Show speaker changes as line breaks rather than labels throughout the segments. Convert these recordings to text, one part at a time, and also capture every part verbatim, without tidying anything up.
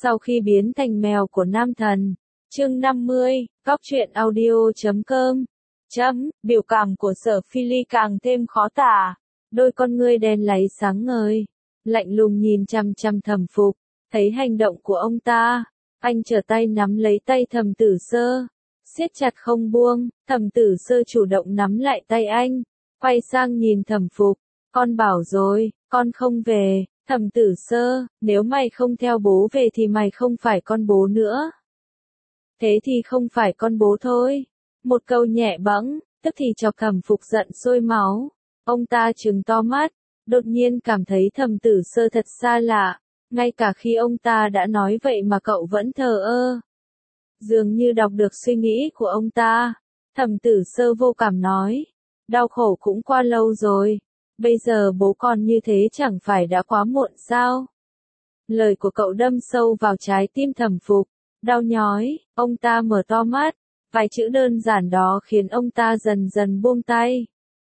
Sau khi biến thành mèo của nam thần. Chương năm mươi, Góc truyện audio chấm com. Chấm, biểu cảm của Sở Phi Ly càng thêm khó tả. Đôi con ngươi đen láy sáng ngời, lạnh lùng nhìn chằm chằm Thẩm Phục, thấy hành động của ông ta, anh trở tay nắm lấy tay Thẩm Tử Sơ, siết chặt không buông. Thẩm Tử Sơ chủ động nắm lại tay anh, quay sang nhìn Thẩm Phục, con bảo rồi, con không về. Thẩm Tử Sơ, nếu mày không theo bố về thì mày không phải con bố nữa. Thế thì không phải con bố thôi. Một câu nhẹ bẫng, tức thì chọc Thẩm Phục giận sôi máu. Ông ta trừng to mắt, đột nhiên cảm thấy Thẩm Tử Sơ thật xa lạ. Ngay cả khi ông ta đã nói vậy mà cậu vẫn thờ ơ. Dường như đọc được suy nghĩ của ông ta. Thẩm Tử Sơ vô cảm nói, đau khổ cũng qua lâu rồi. Bây giờ bố con như thế chẳng phải đã quá muộn sao? Lời của cậu đâm sâu vào trái tim Thẩm Phục, đau nhói. Ông ta mở to mắt, vài chữ đơn giản đó khiến ông ta dần dần buông tay.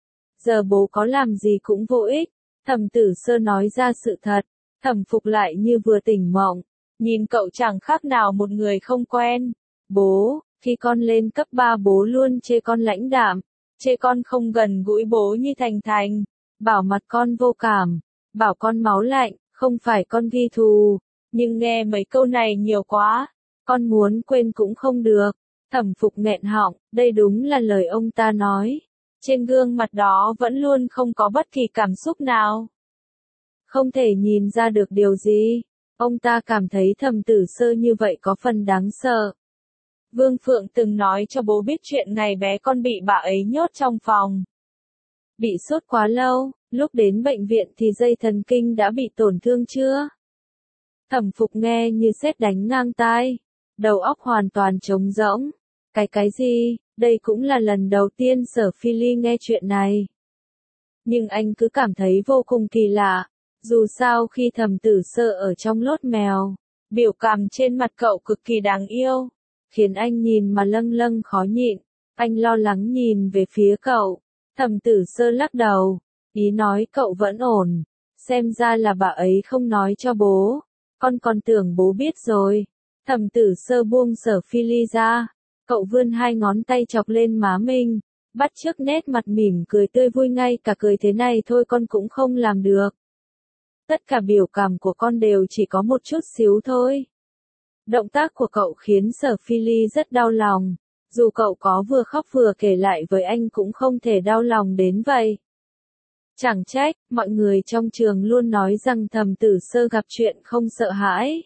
Giờ bố có làm gì cũng vô ích. Thẩm Tử Sơ nói ra sự thật. Thẩm Phục lại như vừa tỉnh mộng, nhìn cậu chẳng khác nào một người không quen. Bố, khi con lên cấp ba bố luôn chê con lãnh đạm, chê con không gần gũi bố như Thành Thành, bảo mặt con vô cảm, bảo con máu lạnh, không phải con ghi thù. Nhưng nghe mấy câu này nhiều quá, con muốn quên cũng không được. Thẩm Phục nghẹn họng, đây đúng là lời ông ta nói. Trên gương mặt đó vẫn luôn không có bất kỳ cảm xúc nào. Không thể nhìn ra được điều gì. Ông ta cảm thấy Thẩm Tử Sơ như vậy có phần đáng sợ. Vương Phượng từng nói cho bố biết chuyện ngày bé con bị bà ấy nhốt trong phòng. Bị sốt quá lâu, lúc đến bệnh viện thì dây thần kinh đã bị tổn thương chưa? Thẩm Phục nghe như sét đánh ngang tai. Đầu óc hoàn toàn trống rỗng. Cái cái gì? Đây cũng là lần đầu tiên Sở Phi Ly nghe chuyện này. Nhưng anh cứ cảm thấy vô cùng kỳ lạ. Dù sao khi Thẩm Tử Sơ ở trong lốt mèo, biểu cảm trên mặt cậu cực kỳ đáng yêu, khiến anh nhìn mà lâng lâng khó nhịn. Anh lo lắng nhìn về phía cậu. Thẩm Tử Sơ lắc đầu, ý nói cậu vẫn ổn. Xem ra là bà ấy không nói cho bố. Con còn tưởng bố biết rồi. Thẩm Tử Sơ buông Sở Phi Ly ra. Cậu vươn hai ngón tay chọc lên má mình, bắt chước nét mặt mỉm cười tươi vui, ngay cả cười thế này thôi con cũng không làm được. Tất cả biểu cảm của con đều chỉ có một chút xíu thôi. Động tác của cậu khiến Sở Phi Ly rất đau lòng. Dù cậu có vừa khóc vừa kể lại với anh cũng không thể đau lòng đến vậy. Chẳng trách, mọi người trong trường luôn nói rằng Thẩm Tử Sơ gặp chuyện không sợ hãi.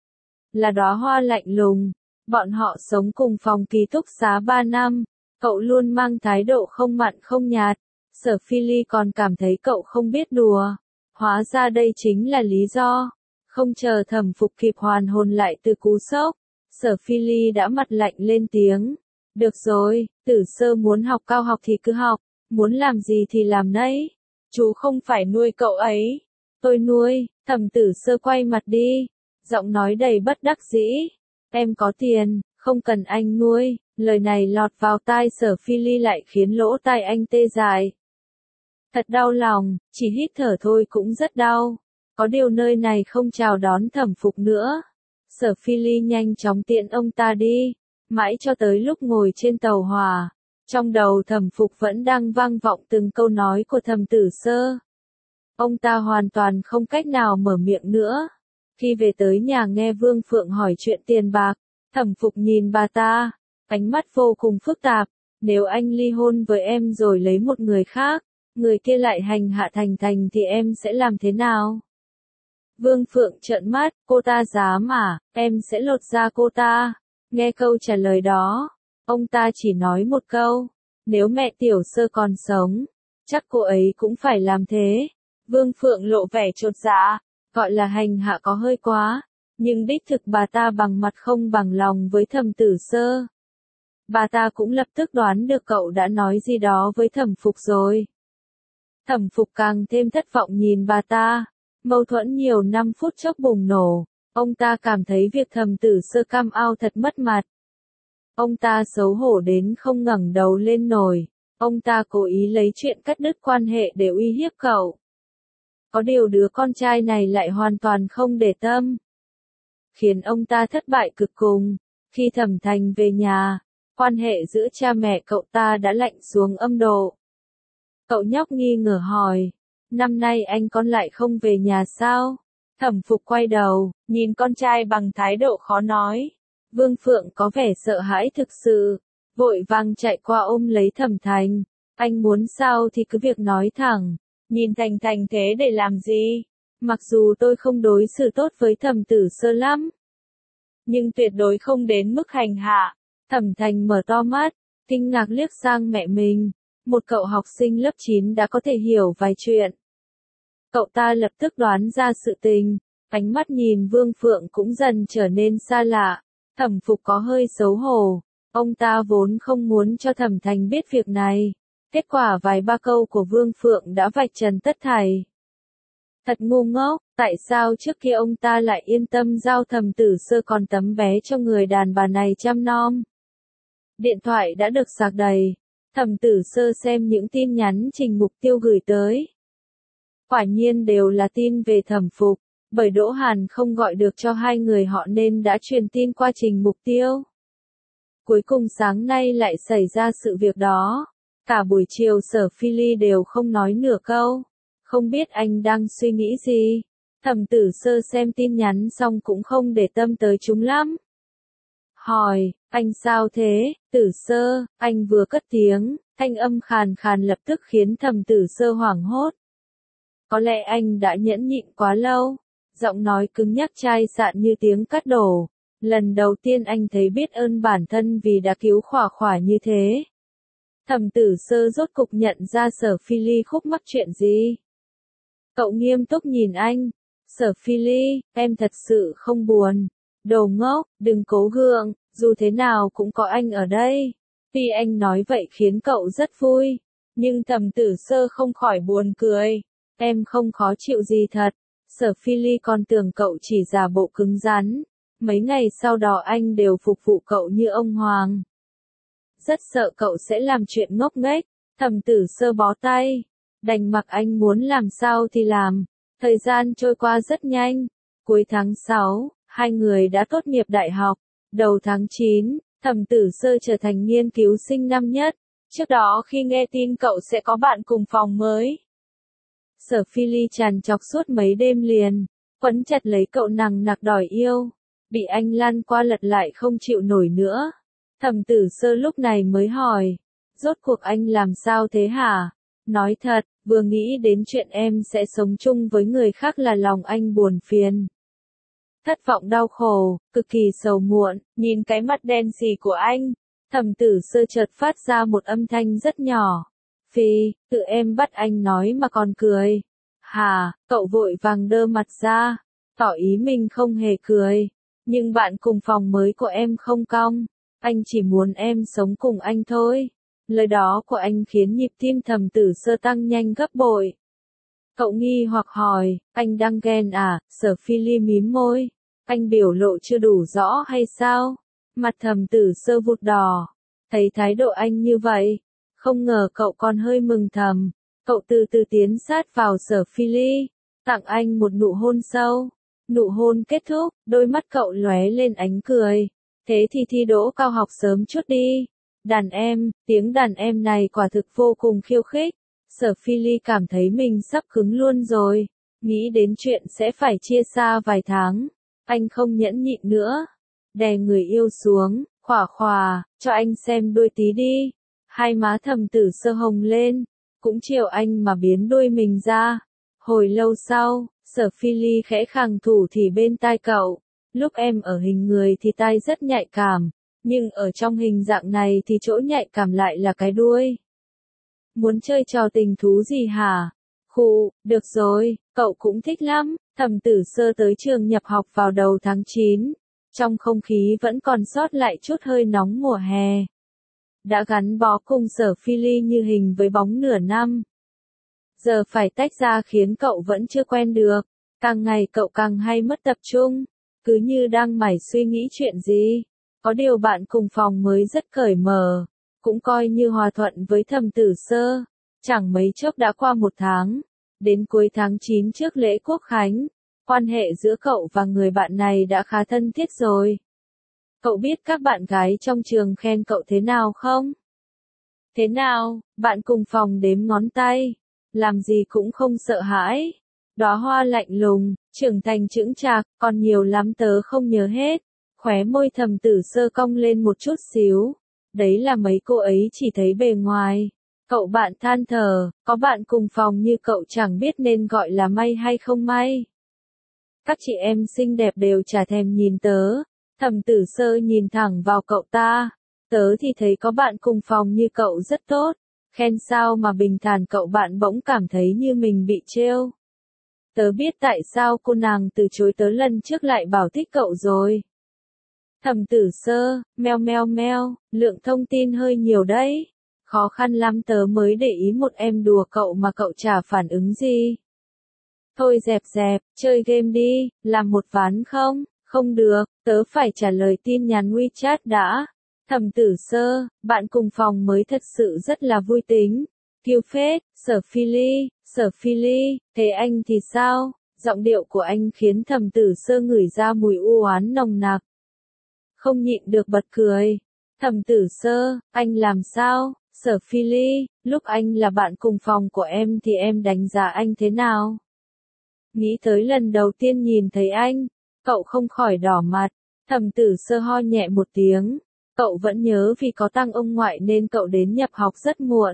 Là đóa hoa lạnh lùng. Bọn họ sống cùng phòng ký túc xá ba năm. Cậu luôn mang thái độ không mặn không nhạt. Sở Phi Ly còn cảm thấy cậu không biết đùa. Hóa ra đây chính là lý do. Không chờ Thẩm Phục kịp hoàn hồn lại từ cú sốc, Sở Phi Ly đã mặt lạnh lên tiếng. Được rồi, Tử Sơ muốn học cao học thì cứ học, muốn làm gì thì làm nấy. Chú không phải nuôi cậu ấy. Tôi nuôi. Thẩm Tử Sơ quay mặt đi, giọng nói đầy bất đắc dĩ. Em có tiền, không cần anh nuôi. Lời này lọt vào tai Sở Phi Ly lại khiến lỗ tai anh tê dại. Thật đau lòng, chỉ hít thở thôi cũng rất đau. Có điều nơi này không chào đón Thẩm Phục nữa. Sở Phi Ly nhanh chóng tiện ông ta đi, mãi cho tới lúc ngồi trên tàu hỏa. Trong đầu Thẩm Phục vẫn đang vang vọng từng câu nói của Thẩm Tử Sơ. Ông ta hoàn toàn không cách nào mở miệng nữa. Khi về tới nhà nghe Vương Phượng hỏi chuyện tiền bạc, Thẩm Phục nhìn bà ta, ánh mắt vô cùng phức tạp. Nếu anh ly hôn với em rồi lấy một người khác, người kia lại hành hạ Thành Thành thì em sẽ làm thế nào? Vương Phượng trợn mắt, cô ta dám à, em sẽ lột da cô ta. Nghe câu trả lời đó, ông ta chỉ nói một câu, nếu mẹ Tiểu Sơ còn sống, chắc cô ấy cũng phải làm thế. Vương Phượng lộ vẻ chột dạ, gọi là hành hạ có hơi quá, nhưng đích thực bà ta bằng mặt không bằng lòng với Thẩm Tử Sơ. Bà ta cũng lập tức đoán được cậu đã nói gì đó với Thẩm Phục rồi. Thẩm Phục càng thêm thất vọng nhìn bà ta. Mâu thuẫn nhiều năm phút chốc bùng nổ. Ông ta cảm thấy việc Thẩm Tử Sơ cam ao thật mất mặt. Ông ta xấu hổ đến không ngẩng đầu lên nổi. Ông ta cố ý lấy chuyện cắt đứt quan hệ để uy hiếp cậu. Có điều đứa con trai này lại hoàn toàn không để tâm. khiến ông ta thất bại cực cùng. Khi Thẩm Thành về nhà, quan hệ giữa cha mẹ cậu ta đã lạnh xuống âm độ. Cậu nhóc nghi ngờ hỏi, năm nay anh con lại không về nhà sao? Thẩm Phục quay đầu, nhìn con trai bằng thái độ khó nói. Vương Phượng có vẻ sợ hãi thực sự, vội vàng chạy qua ôm lấy Thẩm Thành. Anh muốn sao thì cứ việc nói thẳng, nhìn Thành Thành thế để làm gì? Mặc dù tôi không đối xử tốt với Thẩm Tử Sơ lắm, nhưng tuyệt đối không đến mức hành hạ. Thẩm Thành mở to mắt, kinh ngạc liếc sang mẹ mình. Một cậu học sinh lớp chín đã có thể hiểu vài chuyện. Cậu ta lập tức đoán ra sự tình, ánh mắt nhìn Vương Phượng cũng dần trở nên xa lạ. Thẩm Phục có hơi xấu hổ, ông ta vốn không muốn cho Thẩm Thành biết việc này. Kết quả vài ba câu của Vương Phượng đã vạch trần tất thảy. Thật ngu ngốc, tại sao trước kia ông ta lại yên tâm giao Thẩm Tử Sơ còn tấm bé cho người đàn bà này chăm nom. Điện thoại đã được sạc đầy. Thẩm Tử Sơ xem những tin nhắn Trình Mục Tiêu gửi tới. Quả nhiên đều là tin về Thẩm Phục, bởi Đỗ Hàn không gọi được cho hai người họ nên đã truyền tin qua Trình Mục Tiêu. Cuối cùng sáng nay lại xảy ra sự việc đó. Cả buổi chiều Sở Phi Ly đều không nói nửa câu. Không biết anh đang suy nghĩ gì. Thẩm Tử Sơ xem tin nhắn xong cũng không để tâm tới chúng lắm. Hỏi, anh sao thế, Tử Sơ? Anh vừa cất tiếng, thanh âm khàn khàn lập tức khiến Thẩm Tử Sơ hoảng hốt. Có lẽ anh đã nhẫn nhịn quá lâu. Giọng nói cứng nhắc chai sạn như tiếng cắt đổ. Lần đầu tiên anh thấy biết ơn bản thân vì đã cứu Khỏa Khỏa như thế. Thẩm Tử Sơ rốt cục nhận ra Sở Phi Ly khúc mắc chuyện gì. Cậu nghiêm túc nhìn anh. Sở Phi Ly, em thật sự không buồn. Đồ ngốc, đừng cố gượng, dù thế nào cũng có anh ở đây. Tuy anh nói vậy khiến cậu rất vui, nhưng Thẩm Tử Sơ không khỏi buồn cười. Em không khó chịu gì thật. Sở Phi Ly còn tưởng cậu chỉ giả bộ cứng rắn. Mấy ngày sau đó anh đều phục vụ cậu như ông hoàng. Rất sợ cậu sẽ làm chuyện ngốc nghếch. Thẩm Tử Sơ bó tay, đành mặc anh muốn làm sao thì làm. Thời gian trôi qua rất nhanh. Cuối tháng sáu, hai người đã tốt nghiệp đại học. Đầu tháng chín, Thẩm Tử Sơ trở thành nghiên cứu sinh năm nhất. Trước đó khi nghe tin cậu sẽ có bạn cùng phòng mới, Sở Phi Ly tràn trọc suốt mấy đêm liền, quấn chặt lấy cậu nằng nặc đòi yêu. Bị anh lăn qua lật lại không chịu nổi nữa. Thẩm Tử Sơ lúc này mới hỏi, rốt cuộc anh làm sao thế hả? Nói thật, vừa nghĩ đến chuyện em sẽ sống chung với người khác là lòng anh buồn phiền. Thất vọng đau khổ, cực kỳ sầu muộn, nhìn cái mặt đen sì của anh. Thẩm Tử Sơ chợt phát ra một âm thanh rất nhỏ. Phi, tự em bắt anh nói mà còn cười. Hà, cậu vội vàng đơ mặt ra, tỏ ý mình không hề cười. Nhưng bạn cùng phòng mới của em không cong. Anh chỉ muốn em sống cùng anh thôi. Lời đó của anh khiến nhịp tim Thẩm Tử Sơ tăng nhanh gấp bội. Cậu nghi hoặc hỏi, anh đang ghen à? Sở Phi Ly mím môi. Anh biểu lộ chưa đủ rõ hay sao? Mặt Thẩm Tử Sơ vụt đỏ. Thấy thái độ anh như vậy, không ngờ cậu còn hơi mừng thầm. Cậu từ từ tiến sát vào Sở Phi Ly, tặng anh một nụ hôn sâu. Nụ hôn kết thúc, đôi mắt cậu lóe lên ánh cười. Thế thì thi đỗ cao học sớm chút đi. Đàn em, tiếng đàn em này quả thực vô cùng khiêu khích. Sở Phi Ly cảm thấy mình sắp cứng luôn rồi. Nghĩ đến chuyện sẽ phải chia xa vài tháng. Anh không nhẫn nhịn nữa. Đè người yêu xuống, Khỏa Khỏa, cho anh xem đuôi tí đi. Hai má Thẩm Tử Sơ hồng lên. Cũng chiều anh mà biến đuôi mình ra. Hồi lâu sau, Sở Phi Ly khẽ khàng thủ thì bên tai cậu. Lúc em ở hình người thì tai rất nhạy cảm. Nhưng ở trong hình dạng này thì chỗ nhạy cảm lại là cái đuôi. Muốn chơi trò tình thú gì hả? Khụ, được rồi, cậu cũng thích lắm. Thẩm Tử Sơ tới trường nhập học vào đầu tháng chín. Trong không khí vẫn còn sót lại chút hơi nóng mùa hè. Đã gắn bó cùng Sở Phi Ly như hình với bóng nửa năm. Giờ phải tách ra khiến cậu vẫn chưa quen được. Càng ngày cậu càng hay mất tập trung. Cứ như đang mải suy nghĩ chuyện gì. Có điều bạn cùng phòng mới rất cởi mở. Cũng coi như hòa thuận với Thẩm Tử Sơ. Chẳng mấy chốc đã qua một tháng. Đến cuối tháng chín trước lễ Quốc Khánh. Quan hệ giữa cậu và người bạn này đã khá thân thiết rồi. Cậu biết các bạn gái trong trường khen cậu thế nào không? Thế nào, bạn cùng phòng đếm ngón tay, làm gì cũng không sợ hãi. Đóa hoa lạnh lùng, trưởng thành chững chạc, còn nhiều lắm tớ không nhớ hết. Khóe môi Thẩm Tử Sơ cong lên một chút xíu. Đấy là mấy cô ấy chỉ thấy bề ngoài. Cậu bạn than thở, có bạn cùng phòng như cậu chẳng biết nên gọi là may hay không may. Các chị em xinh đẹp đều chả thèm nhìn tớ. Thẩm Tử Sơ nhìn thẳng vào cậu ta. Tớ thì thấy có bạn cùng phòng như cậu rất tốt. Khen sao mà bình thản cậu bạn bỗng cảm thấy như mình bị trêu. Tớ biết tại sao cô nàng từ chối tớ lần trước lại bảo thích cậu rồi. Thẩm Tử Sơ, meo meo meo, lượng thông tin hơi nhiều đấy. Khó khăn lắm tớ mới để ý một em đùa cậu mà cậu chả phản ứng gì. Thôi dẹp dẹp, chơi game đi, làm một ván không? Không được, tớ phải trả lời tin nhắn WeChat đã. Thẩm Tử Sơ, bạn cùng phòng mới thật sự rất là vui tính. Kiêu phết, Sở Phi Ly, Sở Phi Ly, thế anh thì sao? Giọng điệu của anh khiến Thẩm Tử Sơ ngửi ra mùi u oán nồng nặc. Không nhịn được bật cười. Thẩm Tử Sơ, anh làm sao? Sở Phi Ly, lúc anh là bạn cùng phòng của em thì em đánh giá anh thế nào? Nghĩ tới lần đầu tiên nhìn thấy anh, cậu không khỏi đỏ mặt. Thẩm Tử Sơ ho nhẹ một tiếng. Cậu vẫn nhớ vì có tăng ông ngoại nên cậu đến nhập học rất muộn.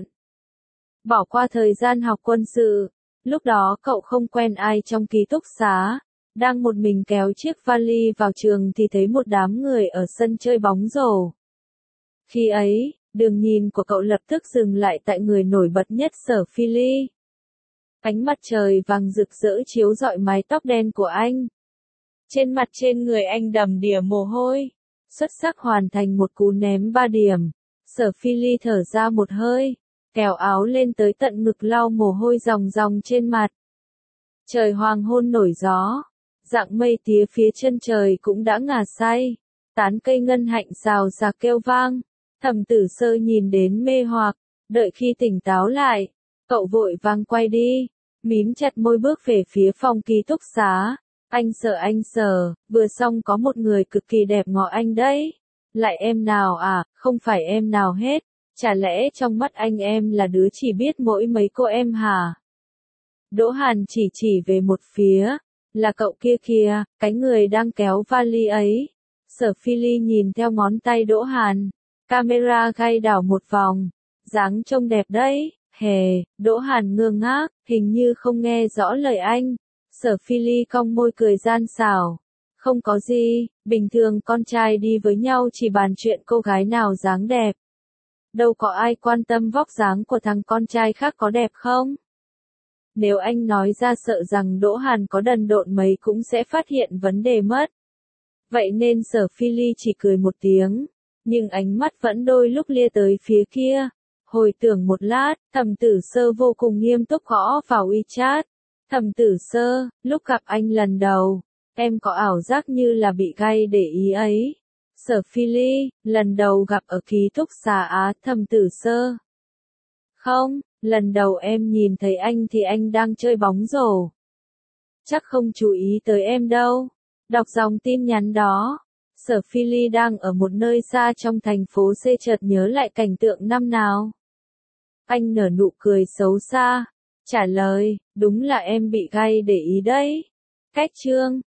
Bỏ qua thời gian học quân sự. Lúc đó cậu không quen ai trong ký túc xá. Đang một mình kéo chiếc vali vào trường thì thấy một đám người ở sân chơi bóng rổ. Khi ấy, đường nhìn của cậu lập tức dừng lại tại người nổi bật nhất Sở Phi Ly. Ánh mặt trời vàng rực rỡ chiếu rọi mái tóc đen của anh. Trên mặt trên người anh đầm đìa mồ hôi. Xuất sắc hoàn thành một cú ném ba điểm. Sở Phi Ly thở ra một hơi, kéo áo lên tới tận ngực lau mồ hôi ròng ròng trên mặt. Trời hoàng hôn nổi gió, dạng mây tía phía chân trời cũng đã ngả say. Tán cây ngân hạnh xào xạc kêu vang. Thẩm Tử Sơ nhìn đến mê hoặc, đợi khi tỉnh táo lại, cậu vội vàng quay đi, mím chặt môi bước về phía phòng ký túc xá. Anh Sở anh Sở, vừa xong có một người cực kỳ đẹp ngọ anh đấy. Lại em nào à, không phải em nào hết. Chả lẽ trong mắt anh em là đứa chỉ biết mỗi mấy cô em hả? Đỗ Hàn chỉ chỉ về một phía, là cậu kia kìa, cái người đang kéo vali ấy. Sở Phi Ly nhìn theo ngón tay Đỗ Hàn, camera gay đảo một vòng, dáng trông đẹp đấy, hề, Đỗ Hàn ngơ ngác, hình như không nghe rõ lời anh. Sở Phi Ly cong môi cười gian xảo. Không có gì, bình thường con trai đi với nhau chỉ bàn chuyện cô gái nào dáng đẹp. Đâu có ai quan tâm vóc dáng của thằng con trai khác có đẹp không? Nếu anh nói ra sợ rằng Đỗ Hàn có đần độn mấy cũng sẽ phát hiện vấn đề mất. Vậy nên Sở Phi Ly chỉ cười một tiếng, nhưng ánh mắt vẫn đôi lúc lia tới phía kia. Hồi tưởng một lát, Thẩm Tử Sơ vô cùng nghiêm túc gõ vào WeChat. Thẩm Tử Sơ, lúc gặp anh lần đầu, em có ảo giác như là bị gay để ý ấy. Sở Phi Ly, lần đầu gặp ở ký túc xá á. Thẩm Tử Sơ. Không, lần đầu em nhìn thấy anh thì anh đang chơi bóng rổ. Chắc không chú ý tới em đâu. Đọc dòng tin nhắn đó, Sở Phi Ly đang ở một nơi xa trong thành phố C chợt nhớ lại cảnh tượng năm nào. Anh nở nụ cười xấu xa, trả lời, đúng là em bị gay để ý đấy. Cách chương